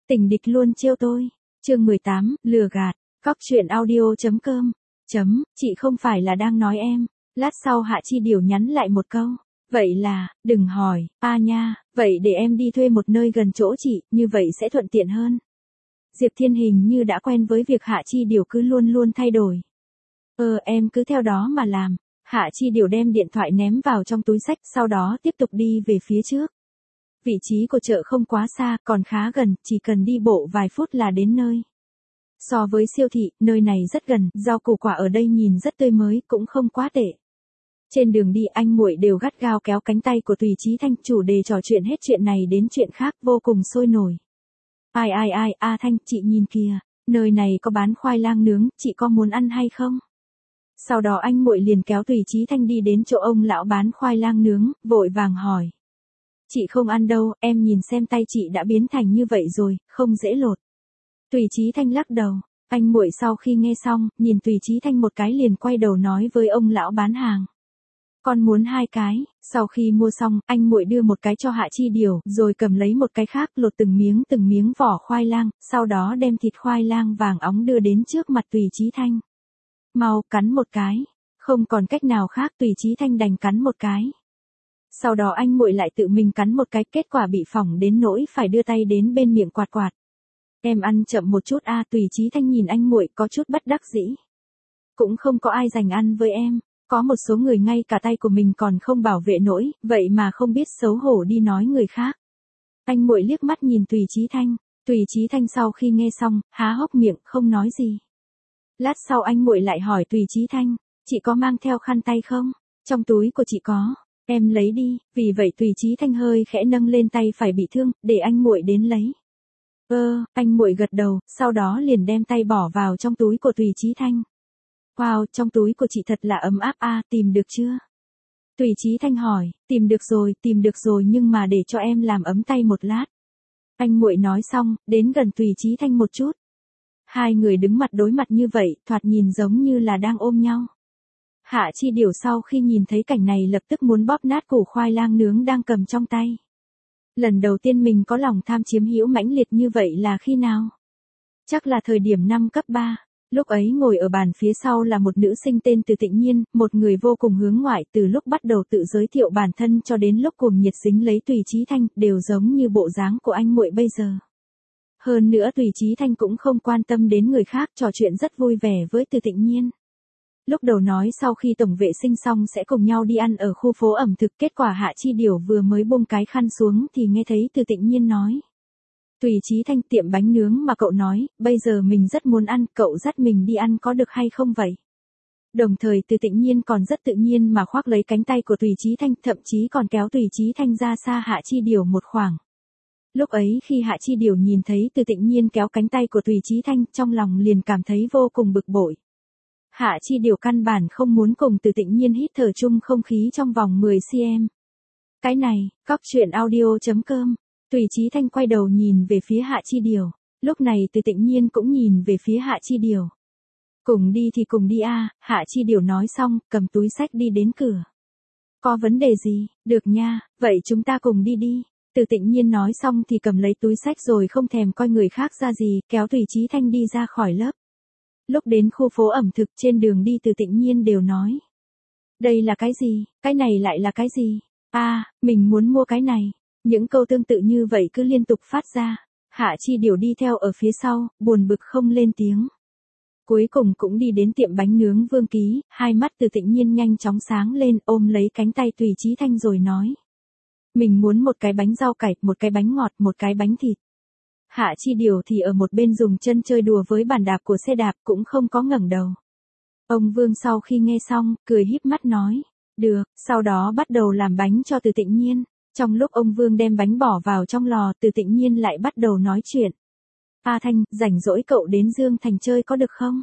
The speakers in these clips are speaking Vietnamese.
Tình địch luôn trêu tôi. Chương 18, lừa gạt. Góc truyện audio.com. Chị không phải là đang nói em. Lát sau Hạ Chi Điều nhắn lại một câu. Vậy là, đừng hỏi, nha, vậy để em đi thuê một nơi gần chỗ chị, như vậy sẽ thuận tiện hơn. Diệp Thiên hình như đã quen với việc Hạ Chi Điều cứ luôn luôn thay đổi. Em cứ theo đó mà làm. Hạ Chi Điều đem điện thoại ném vào trong túi xách, sau đó tiếp tục đi về phía trước. Vị trí của chợ không quá xa, còn khá gần, chỉ cần đi bộ vài phút là đến nơi. So với siêu thị, nơi này rất gần, rau củ quả ở đây nhìn rất tươi mới, cũng không quá tệ. Trên đường đi anh muội đều gắt gao kéo cánh tay của Tùy Chí Thanh, chủ đề trò chuyện hết chuyện này đến chuyện khác, vô cùng sôi nổi. Thanh, chị nhìn kìa, nơi này có bán khoai lang nướng, chị có muốn ăn hay không? Sau đó anh muội liền kéo Tùy Chí Thanh đi đến chỗ ông lão bán khoai lang nướng, vội vàng hỏi. Chị không ăn đâu, em nhìn xem tay chị đã biến thành như vậy rồi, không dễ lột. Tùy Chí Thanh lắc đầu. Anh muội sau khi nghe xong, nhìn Tùy Chí Thanh một cái liền quay đầu nói với ông lão bán hàng. Con muốn 2 cái. Sau khi mua xong, anh muội đưa một cái cho Hạ Chi Điều, rồi cầm lấy một cái khác lột từng miếng vỏ khoai lang, sau đó đem thịt khoai lang vàng óng đưa đến trước mặt Tùy Chí Thanh. Mau, cắn một cái. Không còn cách nào khác, Tùy Chí Thanh đành cắn một cái. Sau đó anh muội lại tự mình cắn một cái, kết quả bị phỏng đến nỗi phải đưa tay đến bên miệng quạt quạt. Em ăn chậm một chút Tùy Chí Thanh nhìn anh muội có chút bất đắc dĩ. Cũng không có ai dành ăn với em, có một số người ngay cả tay của mình còn không bảo vệ nổi, vậy mà không biết xấu hổ đi nói người khác. Anh muội liếc mắt nhìn Tùy Chí Thanh sau khi nghe xong, há hốc miệng không nói gì. Lát sau anh muội lại hỏi Tùy Chí Thanh, chị có mang theo khăn tay không? Trong túi của chị có. Em lấy đi, vì vậy Tùy Chí Thanh hơi khẽ nâng lên tay phải bị thương, để anh muội đến lấy. Anh muội gật đầu, sau đó liền đem tay bỏ vào trong túi của Tùy Chí Thanh. Wow, trong túi của chị thật là ấm áp tìm được chưa? Tùy Chí Thanh hỏi, tìm được rồi nhưng mà để cho em làm ấm tay một lát. Anh muội nói xong, đến gần Tùy Chí Thanh một chút. Hai người đứng mặt đối mặt như vậy, thoạt nhìn giống như là đang ôm nhau. Hạ Chi Điều sau khi nhìn thấy cảnh này lập tức muốn bóp nát củ khoai lang nướng đang cầm trong tay. Lần đầu tiên mình có lòng tham chiếm hữu mãnh liệt như vậy là khi nào? Chắc là thời điểm năm cấp 3. Lúc ấy ngồi ở bàn phía sau là một nữ sinh tên Từ Tịnh Nhiên, một người vô cùng hướng ngoại, từ lúc bắt đầu tự giới thiệu bản thân cho đến lúc cuồng nhiệt dính lấy Tùy Chí Thanh, đều giống như bộ dáng của anh muội bây giờ. Hơn nữa Tùy Chí Thanh cũng không quan tâm đến người khác, trò chuyện rất vui vẻ với Từ Tịnh Nhiên. Lúc đầu nói sau khi tổng vệ sinh xong sẽ cùng nhau đi ăn ở khu phố ẩm thực, kết quả Hạ Chi Điều vừa mới buông cái khăn xuống thì nghe thấy Từ Tịnh Nhiên nói. Tùy Chí Thanh, tiệm bánh nướng mà cậu nói, bây giờ mình rất muốn ăn, cậu dắt mình đi ăn có được hay không vậy? Đồng thời Từ Tịnh Nhiên còn rất tự nhiên mà khoác lấy cánh tay của Tùy Chí Thanh, thậm chí còn kéo Tùy Chí Thanh ra xa Hạ Chi Điều một khoảng. Lúc ấy khi Hạ Chi Điều nhìn thấy Từ Tịnh Nhiên kéo cánh tay của Tùy Chí Thanh, trong lòng liền cảm thấy vô cùng bực bội. Hạ Chi Điều căn bản không muốn cùng Từ Tịnh Nhiên hít thở chung không khí trong vòng 10 cm. Cái này, góc truyện audio.com. Tùy Chí Thanh quay đầu nhìn về phía Hạ Chi Điều. Lúc này Từ Tịnh Nhiên cũng nhìn về phía Hạ Chi Điều. Cùng đi thì cùng đi Hạ Chi Điều nói xong, cầm túi xách đi đến cửa. Có vấn đề gì? Được nha, vậy chúng ta cùng đi đi. Từ Tịnh Nhiên nói xong thì cầm lấy túi xách rồi không thèm coi người khác ra gì, kéo Tùy Chí Thanh đi ra khỏi lớp. Lúc đến khu phố ẩm thực trên đường đi Từ Tịnh Nhiên đều nói. Đây là cái gì? Cái này lại là cái gì? Mình muốn mua cái này. Những câu tương tự như vậy cứ liên tục phát ra. Hạ Chi Điều đi theo ở phía sau, buồn bực không lên tiếng. Cuối cùng cũng đi đến tiệm bánh nướng Vương Ký, hai mắt Từ Tịnh Nhiên nhanh chóng sáng lên, ôm lấy cánh tay Tùy Chí Thanh rồi nói. Mình muốn một cái bánh rau cải, một cái bánh ngọt, một cái bánh thịt. Hạ Chi Điều thì ở một bên dùng chân chơi đùa với bàn đạp của xe đạp, cũng không có ngẩng đầu. Ông Vương sau khi nghe xong, cười híp mắt nói. Được, sau đó bắt đầu làm bánh cho Từ Tịnh Nhiên. Trong lúc ông Vương đem bánh bỏ vào trong lò, Từ Tịnh Nhiên lại bắt đầu nói chuyện. Thanh, rảnh rỗi cậu đến Dương Thành chơi có được không?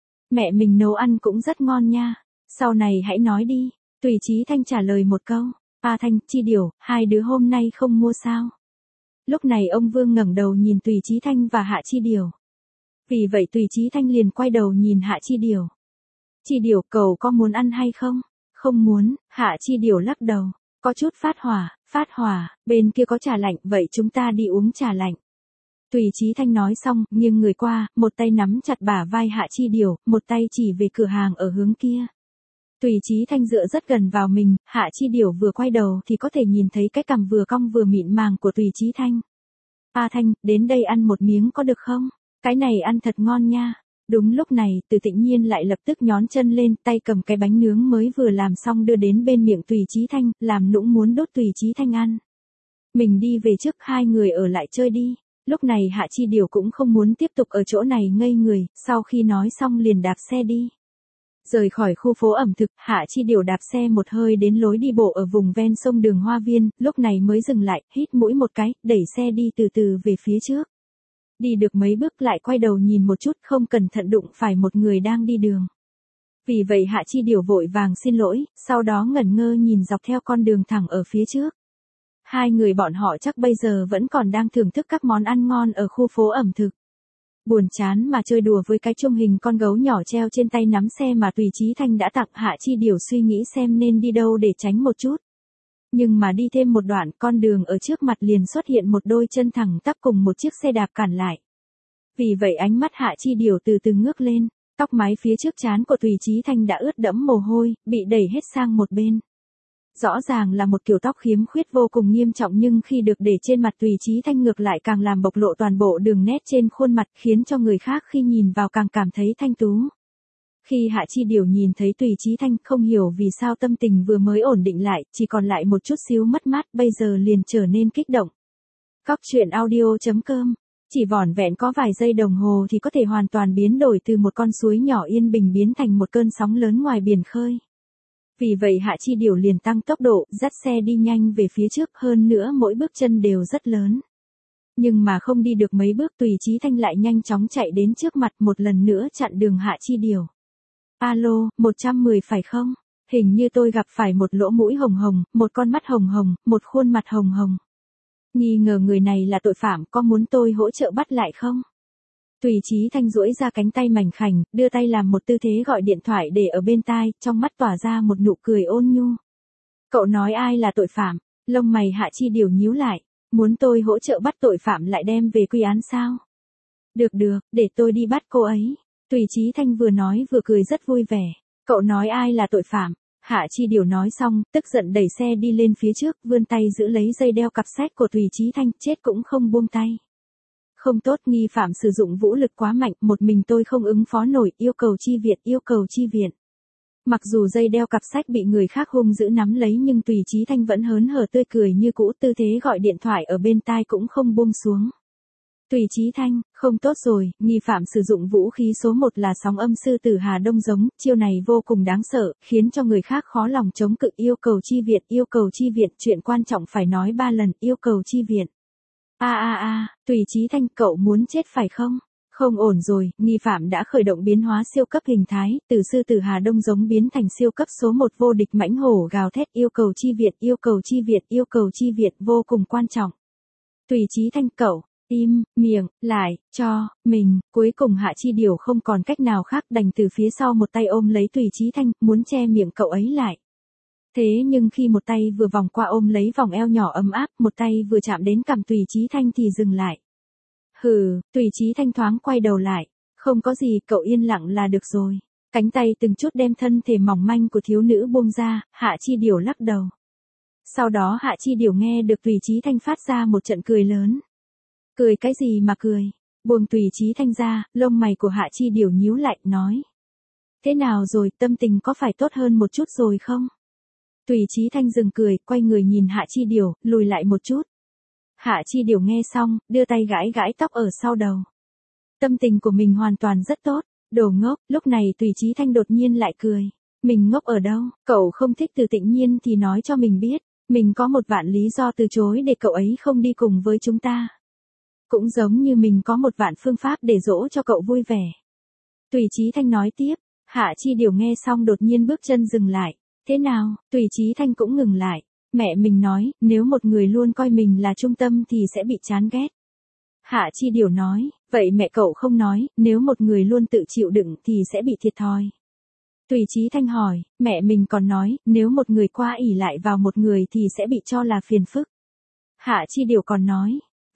Mẹ mình nấu ăn cũng rất ngon nha. Sau này hãy nói đi. Tùy Chí Thanh trả lời một câu. Thanh, Chi Điều, hai đứa hôm nay không mua sao? Lúc này ông Vương ngẩng đầu nhìn Tùy Chí Thanh và Hạ Chi Điều. Vì vậy Tùy Chí Thanh liền quay đầu nhìn Hạ Chi Điều. Chi Điều, cậu có muốn ăn hay không? Không muốn. Hạ Chi Điều lắc đầu. Có chút phát hỏa, bên kia có trà lạnh, vậy chúng ta đi uống trà lạnh. Tùy Chí Thanh nói xong, nghiêng người qua, một tay nắm chặt bả vai Hạ Chi Điều, một tay chỉ về cửa hàng ở hướng kia. Tùy Chí Thanh dựa rất gần vào mình, Hạ Chi Điều vừa quay đầu thì có thể nhìn thấy cái cằm vừa cong vừa mịn màng của Tùy Chí Thanh. A Thanh, đến đây ăn một miếng có được không? Cái này ăn thật ngon nha. Đúng lúc này, Từ Tĩnh Nhiên lại lập tức nhón chân lên, tay cầm cái bánh nướng mới vừa làm xong đưa đến bên miệng Tùy Chí Thanh, làm nũng muốn đốt Tùy Chí Thanh ăn. Mình đi về trước, hai người ở lại chơi đi. Lúc này Hạ Chi Điều cũng không muốn tiếp tục ở chỗ này ngây người, sau khi nói xong liền đạp xe đi. Rời khỏi khu phố ẩm thực, Hạ Chi Điều đạp xe một hơi đến lối đi bộ ở vùng ven sông đường Hoa Viên, lúc này mới dừng lại, hít mũi một cái, đẩy xe đi từ từ về phía trước. Đi được mấy bước lại quay đầu nhìn một chút, không cẩn thận đụng phải một người đang đi đường. Vì vậy Hạ Chi Điều vội vàng xin lỗi, sau đó ngẩn ngơ nhìn dọc theo con đường thẳng ở phía trước. Hai người bọn họ chắc bây giờ vẫn còn đang thưởng thức các món ăn ngon ở khu phố ẩm thực. Buồn chán mà chơi đùa với cái chung hình con gấu nhỏ treo trên tay nắm xe mà Tùy Chí Thanh đã tặng. Hạ Chi Điều suy nghĩ xem nên đi đâu để tránh một chút. Nhưng mà đi thêm một đoạn, con đường ở trước mặt liền xuất hiện một đôi chân thẳng tắp cùng một chiếc xe đạp cản lại. Vì vậy ánh mắt Hạ Chi Điều từ từ ngước lên, tóc mái phía trước trán của Tùy Chí Thanh đã ướt đẫm mồ hôi, bị đẩy hết sang một bên. Rõ ràng là một kiểu tóc khiếm khuyết vô cùng nghiêm trọng, nhưng khi được để trên mặt Tùy Chí Thanh ngược lại càng làm bộc lộ toàn bộ đường nét trên khuôn mặt, khiến cho người khác khi nhìn vào càng cảm thấy thanh tú. Khi Hạ Chi Điều nhìn thấy Tùy Chí Thanh, không hiểu vì sao tâm tình vừa mới ổn định lại, chỉ còn lại một chút xíu mất mát, bây giờ liền trở nên kích động. Cóc truyện audio.com. Chỉ vỏn vẹn có vài giây đồng hồ thì có thể hoàn toàn biến đổi từ một con suối nhỏ yên bình biến thành một cơn sóng lớn ngoài biển khơi. Vì vậy Hạ Chi Điều liền tăng tốc độ, dắt xe đi nhanh về phía trước, hơn nữa mỗi bước chân đều rất lớn. Nhưng mà không đi được mấy bước Tùy Chí Thanh lại nhanh chóng chạy đến trước mặt, một lần nữa chặn đường Hạ Chi Điều. Alo, 110 phải không? Hình như tôi gặp phải một lỗ mũi hồng hồng, một con mắt hồng hồng, một khuôn mặt hồng hồng. Nghi ngờ người này là tội phạm, có muốn tôi hỗ trợ bắt lại không? Tùy Chí Thanh duỗi ra cánh tay mảnh khảnh, đưa tay làm một tư thế gọi điện thoại để ở bên tai, trong mắt tỏa ra một nụ cười ôn nhu. Cậu nói ai là tội phạm? Lông mày Hạ Chi Điều nhíu lại, muốn tôi hỗ trợ bắt tội phạm lại đem về quy án sao? Được được, để tôi đi bắt cô ấy. Tùy Chí Thanh vừa nói vừa cười rất vui vẻ. Cậu nói ai là tội phạm? Hạ Chi Điều nói xong, tức giận đẩy xe đi lên phía trước, vươn tay giữ lấy dây đeo cặp sách của Tùy Chí Thanh, chết cũng không buông tay. Không tốt, nghi phạm sử dụng vũ lực quá mạnh, một mình tôi không ứng phó nổi, yêu cầu chi viện, yêu cầu chi viện. Mặc dù dây đeo cặp sách bị người khác hung dữ nắm lấy nhưng Tùy Chí Thanh vẫn hớn hở tươi cười như cũ, tư thế gọi điện thoại ở bên tai cũng không buông xuống. Tùy Chí Thanh, không tốt rồi, nghi phạm sử dụng vũ khí số 1 là sóng âm sư tử Hà Đông giống, chiêu này vô cùng đáng sợ, khiến cho người khác khó lòng chống cự, yêu cầu chi viện, yêu cầu chi viện, chuyện quan trọng phải nói 3 lần, yêu cầu chi viện. Tùy Chí Thanh, cậu muốn chết phải không? Không ổn rồi, nghi phạm đã khởi động biến hóa siêu cấp hình thái, từ sư tử Hà Đông giống biến thành siêu cấp số 1 vô địch mãnh hổ gào thét, yêu cầu chi viện, yêu cầu chi viện, yêu cầu chi viện, vô cùng quan trọng. Tùy Chí Thanh, cậu im miệng lại cho mình. Cuối cùng Hạ Chi Điều không còn cách nào khác, đành từ phía sau một tay ôm lấy Tùy Chí Thanh, muốn che miệng cậu ấy lại. Thế nhưng khi một tay vừa vòng qua ôm lấy vòng eo nhỏ ấm áp, một tay vừa chạm đến cằm Tùy Chí Thanh thì dừng lại. Hừ, Tùy Chí Thanh thoáng quay đầu lại. Không có gì, cậu yên lặng là được rồi. Cánh tay từng chút đem thân thể mỏng manh của thiếu nữ buông ra, Hạ Chi Điều lắc đầu. Sau đó Hạ Chi Điều nghe được Tùy Chí Thanh phát ra một trận cười lớn. Cười cái gì mà cười? Buông Tùy Chí Thanh ra, lông mày của Hạ Chi Điều nhíu lại, nói. Thế nào rồi, tâm tình có phải tốt hơn một chút rồi không? Tùy Chí Thanh dừng cười, quay người nhìn Hạ Chi Điều, lùi lại một chút. Hạ Chi Điều nghe xong, đưa tay gãi gãi tóc ở sau đầu. Tâm tình của mình hoàn toàn rất tốt. Đồ ngốc, lúc này Tùy Chí Thanh đột nhiên lại cười. Mình ngốc ở đâu? Cậu không thích Từ Tĩnh Nhiên thì nói cho mình biết. Mình có 1.000.000 lý do từ chối để cậu ấy không đi cùng với chúng ta. Cũng giống như mình có 1.000.000 phương pháp để dỗ cho cậu vui vẻ. Tùy Chí Thanh nói tiếp. Hạ Chi Điều nghe xong đột nhiên bước chân dừng lại. Thế nào? Tùy Chí Thanh cũng ngừng lại. Mẹ mình nói, nếu một người luôn coi mình là trung tâm thì sẽ bị chán ghét. Hạ Chi Điều nói, vậy mẹ cậu không nói, nếu một người luôn tự chịu đựng thì sẽ bị thiệt thòi. Tùy Chí Thanh hỏi, mẹ mình còn nói, nếu một người quá ỷ lại vào một người thì sẽ bị cho là phiền phức. Hạ Chi Điều còn nói,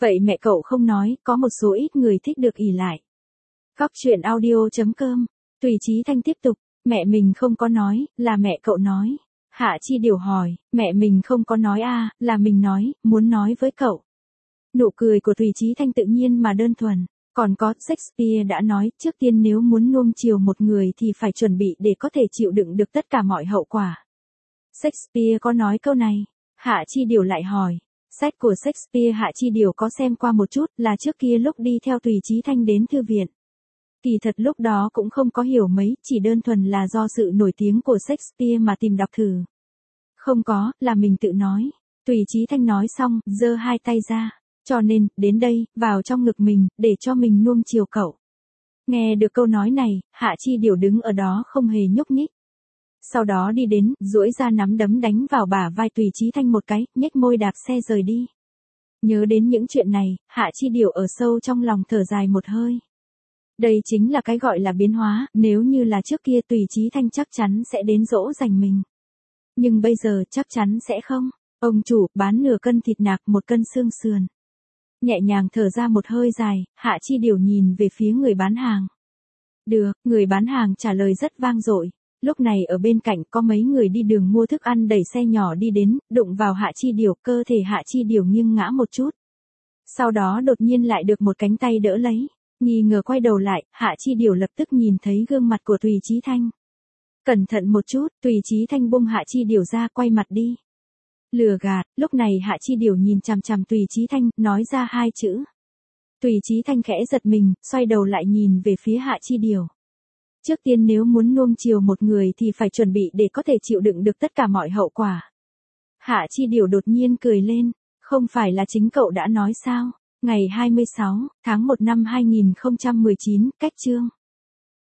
Vậy mẹ cậu không nói, có một số ít người thích được ỷ lại. Góc chuyện audio.com. Tùy Chí Thanh tiếp tục, mẹ mình không có nói, là mẹ cậu nói. Hạ Chi Điều hỏi, mẹ mình không có nói à, là mình nói, muốn nói với cậu. Nụ cười của Tùy Chí Thanh tự nhiên mà đơn thuần. Còn có, Shakespeare đã nói, trước tiên nếu muốn nuông chiều một người thì phải chuẩn bị để có thể chịu đựng được tất cả mọi hậu quả. Shakespeare có nói câu này. Hạ Chi Điều lại hỏi. Sách của Shakespeare Hạ Chi Điều có xem qua một chút, là trước kia lúc đi theo Tùy Chí Thanh đến thư viện. Kỳ thật lúc đó cũng không có hiểu mấy, chỉ đơn thuần là do sự nổi tiếng của Shakespeare mà tìm đọc thử. Không có, là mình tự nói. Tùy Chí Thanh nói xong, giơ hai tay ra. Cho nên, đến đây, vào trong ngực mình, để cho mình nuông chiều cậu. Nghe được câu nói này, Hạ Chi Điều đứng ở đó không hề nhúc nhích. Sau đó đi đến, duỗi ra nắm đấm đánh vào bả vai Tùy Chí Thanh một cái, nhếch môi đạp xe rời đi. Nhớ đến những chuyện này, Hạ Chi Điều ở sâu trong lòng thở dài một hơi. Đây chính là cái gọi là biến hóa, nếu như là trước kia Tùy Chí Thanh chắc chắn sẽ đến dỗ dành mình. Nhưng bây giờ chắc chắn sẽ không. Ông chủ, bán nửa cân thịt nạc, một cân xương sườn. Nhẹ nhàng thở ra một hơi dài, Hạ Chi Điều nhìn về phía người bán hàng. Được, người bán hàng trả lời rất vang dội. Lúc này ở bên cạnh có mấy người đi đường mua thức ăn đẩy xe nhỏ đi đến, đụng vào Hạ Chi Điều, cơ thể Hạ Chi Điều nghiêng ngã một chút. Sau đó đột nhiên lại được một cánh tay đỡ lấy. Nghi ngờ quay đầu lại, Hạ Chi Điều lập tức nhìn thấy gương mặt của Tùy Chí Thanh. Cẩn thận một chút, Tùy Chí Thanh buông Hạ Chi Điều ra, quay mặt đi. Lừa gạt, lúc này Hạ Chi Điều nhìn chằm chằm Tùy Chí Thanh, nói ra hai chữ. Tùy Chí Thanh khẽ giật mình, xoay đầu lại nhìn về phía Hạ Chi Điều. Trước tiên nếu muốn nuông chiều một người thì phải chuẩn bị để có thể chịu đựng được tất cả mọi hậu quả. Hạ Chi Điều đột nhiên cười lên, không phải là chính cậu đã nói sao? Ngày 26 tháng 1 năm 2019, cách chương.